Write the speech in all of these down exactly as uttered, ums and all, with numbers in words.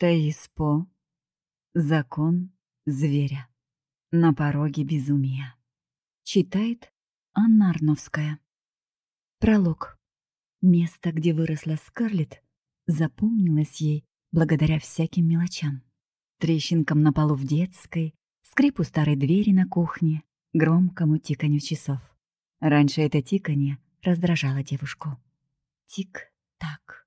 Таиспо. Закон зверя. На пороге безумия. Читает Анна Арновская. Пролог. Место, где выросла Скарлетт, запомнилось ей благодаря всяким мелочам. Трещинкам на полу в детской, скрипу старой двери на кухне, громкому тиканью часов. Раньше это тиканье раздражало девушку. Тик-так,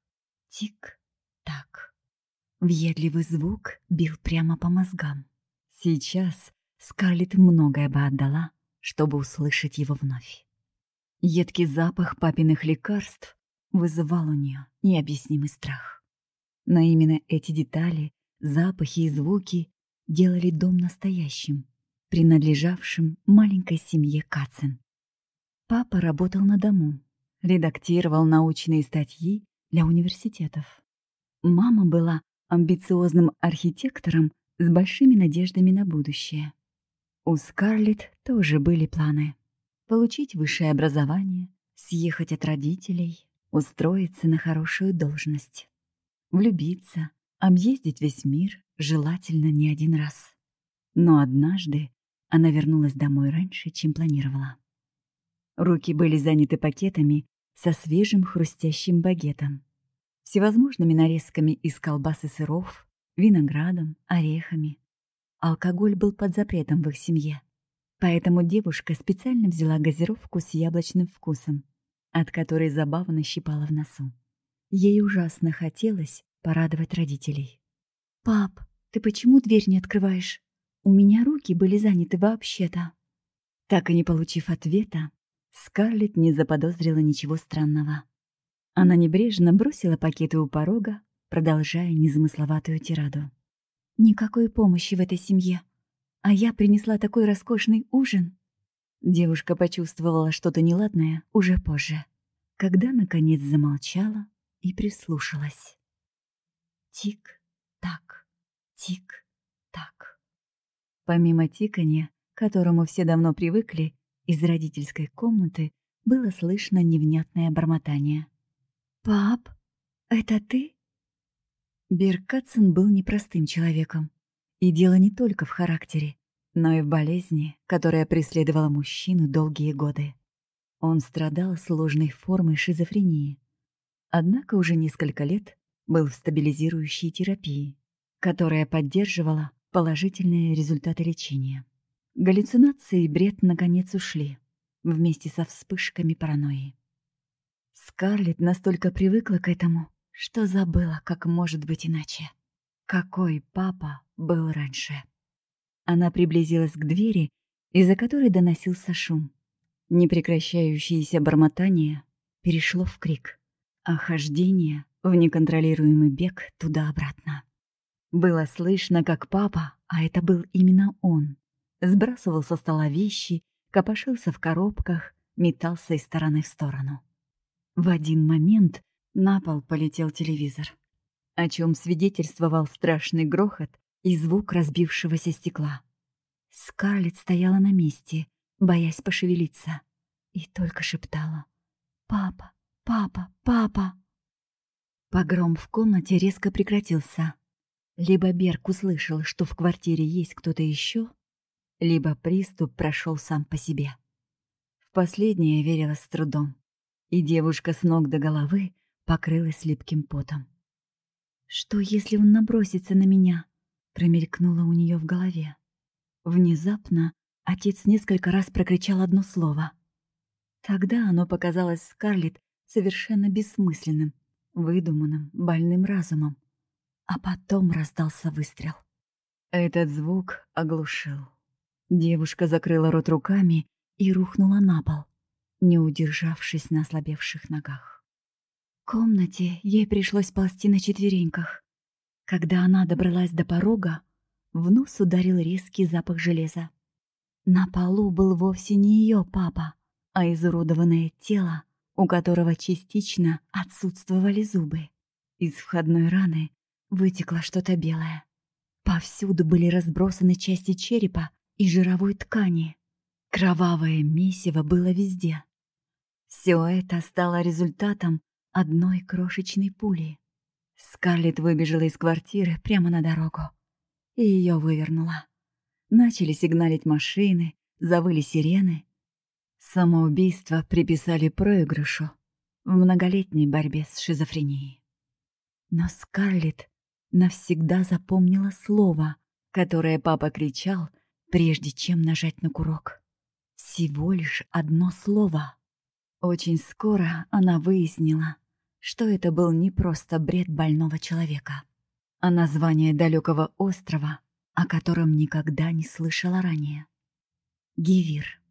тик-так. Въедливый звук бил прямо по мозгам. Сейчас Скарлетт многое бы отдала, чтобы услышать его вновь. Едкий запах папиных лекарств вызывал у нее необъяснимый страх. Но именно эти детали, запахи и звуки делали дом настоящим, принадлежавшим маленькой семье Катцен. Папа работал на дому, редактировал научные статьи для университетов. Мама была амбициозным архитектором с большими надеждами на будущее. У Скарлетт тоже были планы. Получить высшее образование, съехать от родителей, устроиться на хорошую должность, влюбиться, объездить весь мир, желательно не один раз. Но однажды она вернулась домой раньше, чем планировала. Руки были заняты пакетами со свежим хрустящим багетом, всевозможными нарезками из колбас и сыров, виноградом, орехами. Алкоголь был под запретом в их семье, поэтому девушка специально взяла газировку с яблочным вкусом, от которой забавно щипала в носу. Ей ужасно хотелось порадовать родителей. «Пап, ты почему дверь не открываешь? У меня руки были заняты вообще-то». Так и не получив ответа, Скарлетт не заподозрила ничего странного. Она небрежно бросила пакеты у порога, продолжая незамысловатую тираду. «Никакой помощи в этой семье. А я принесла такой роскошный ужин». Девушка почувствовала что-то неладное уже позже, когда, наконец, замолчала и прислушалась. Тик-так, тик-так. Помимо тиканья, к которому все давно привыкли, из родительской комнаты было слышно невнятное бормотание. «Пап, это ты?» Бир Катцен был непростым человеком. И дело не только в характере, но и в болезни, которая преследовала мужчину долгие годы. Он страдал сложной формой шизофрении. Однако уже несколько лет был в стабилизирующей терапии, которая поддерживала положительные результаты лечения. Галлюцинации и бред наконец ушли, вместе со вспышками паранойи. Скарлетт настолько привыкла к этому, что забыла, как может быть иначе. Какой папа был раньше. Она приблизилась к двери, из-за которой доносился шум. Непрекращающееся бормотание перешло в крик, а хождение в неконтролируемый бег туда-обратно. Было слышно, как папа, а это был именно он, сбрасывал со стола вещи, копошился в коробках, метался из стороны в сторону. В один момент на пол полетел телевизор, о чем свидетельствовал страшный грохот и звук разбившегося стекла. Скарлетт стояла на месте, боясь пошевелиться, и только шептала: «Папа, папа, папа!». Погром в комнате резко прекратился. Либо Берг услышал, что в квартире есть кто-то еще, либо приступ прошел сам по себе. В последнее верилось с трудом, и девушка с ног до головы покрылась липким потом. «Что, если он набросится на меня?» — промелькнуло у нее в голове. Внезапно отец несколько раз прокричал одно слово. Тогда оно показалось Скарлетт совершенно бессмысленным, выдуманным, больным разумом. А потом раздался выстрел. Этот звук оглушил. Девушка закрыла рот руками и рухнула на пол, не удержавшись на ослабевших ногах. В комнате ей пришлось ползти на четвереньках. Когда она добралась до порога, в нос ударил резкий запах железа. На полу был вовсе не ее папа, а изуродованное тело, у которого частично отсутствовали зубы. Из входной раны вытекло что-то белое. Повсюду были разбросаны части черепа и жировой ткани. Кровавое месиво было везде. Все это стало результатом одной крошечной пули. Скарлетт выбежала из квартиры прямо на дорогу, и ее вывернуло. Начали сигналить машины, завыли сирены. Самоубийство приписали проигрышу в многолетней борьбе с шизофренией. Но Скарлетт навсегда запомнила слово, которое папа кричал, прежде чем нажать на курок. Всего лишь одно слово. Очень скоро она выяснила, что это был не просто бред больного человека, а название далекого острова, о котором никогда не слышала ранее. Гивир.